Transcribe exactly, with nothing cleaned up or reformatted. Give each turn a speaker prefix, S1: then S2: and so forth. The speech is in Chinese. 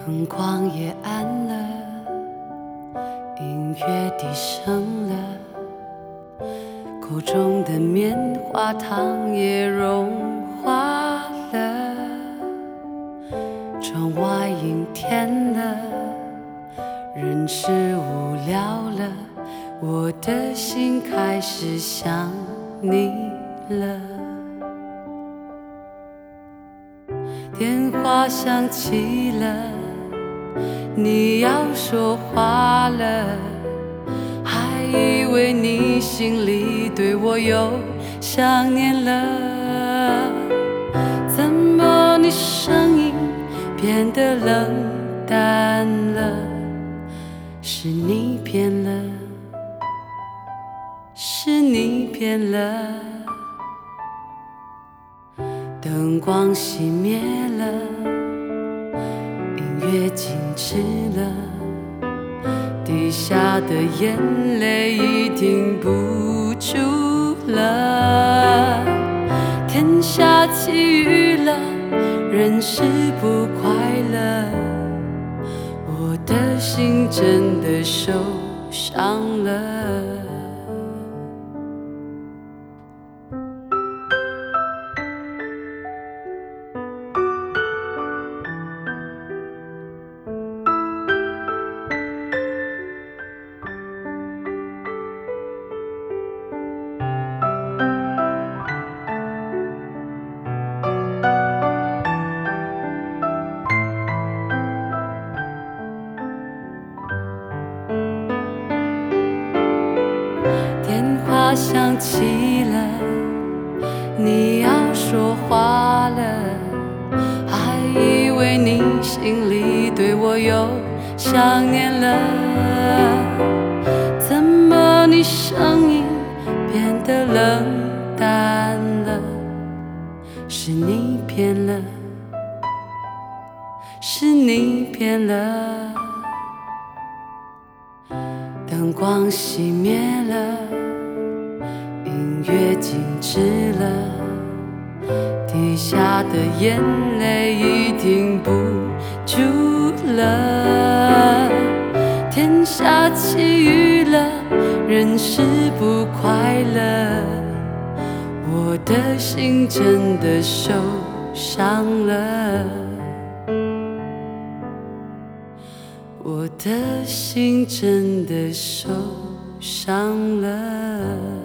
S1: 灯光也暗了，音乐低声了，口中的棉花糖也融化了，窗外阴天了，人是无聊了，我的心开始想你了。电话响起了，你要说话了，还以为你心里对我又想念了，怎么你声音变得冷淡了？是你变了，是你变了。灯光熄灭了，音乐静止了，滴下的眼泪已停不住了，天下起雨了，人是不快乐，我的心真的受伤了。电话响起了，你要说话了，还以为你心里对我又想念了，怎么你声音变得冷淡了？是你变了，是你变了。灯光熄灭了，音乐静止了，滴下的眼泪已停不住了，天下起雨了，人是不快乐，我的心真的受伤了，我的心真的受伤了。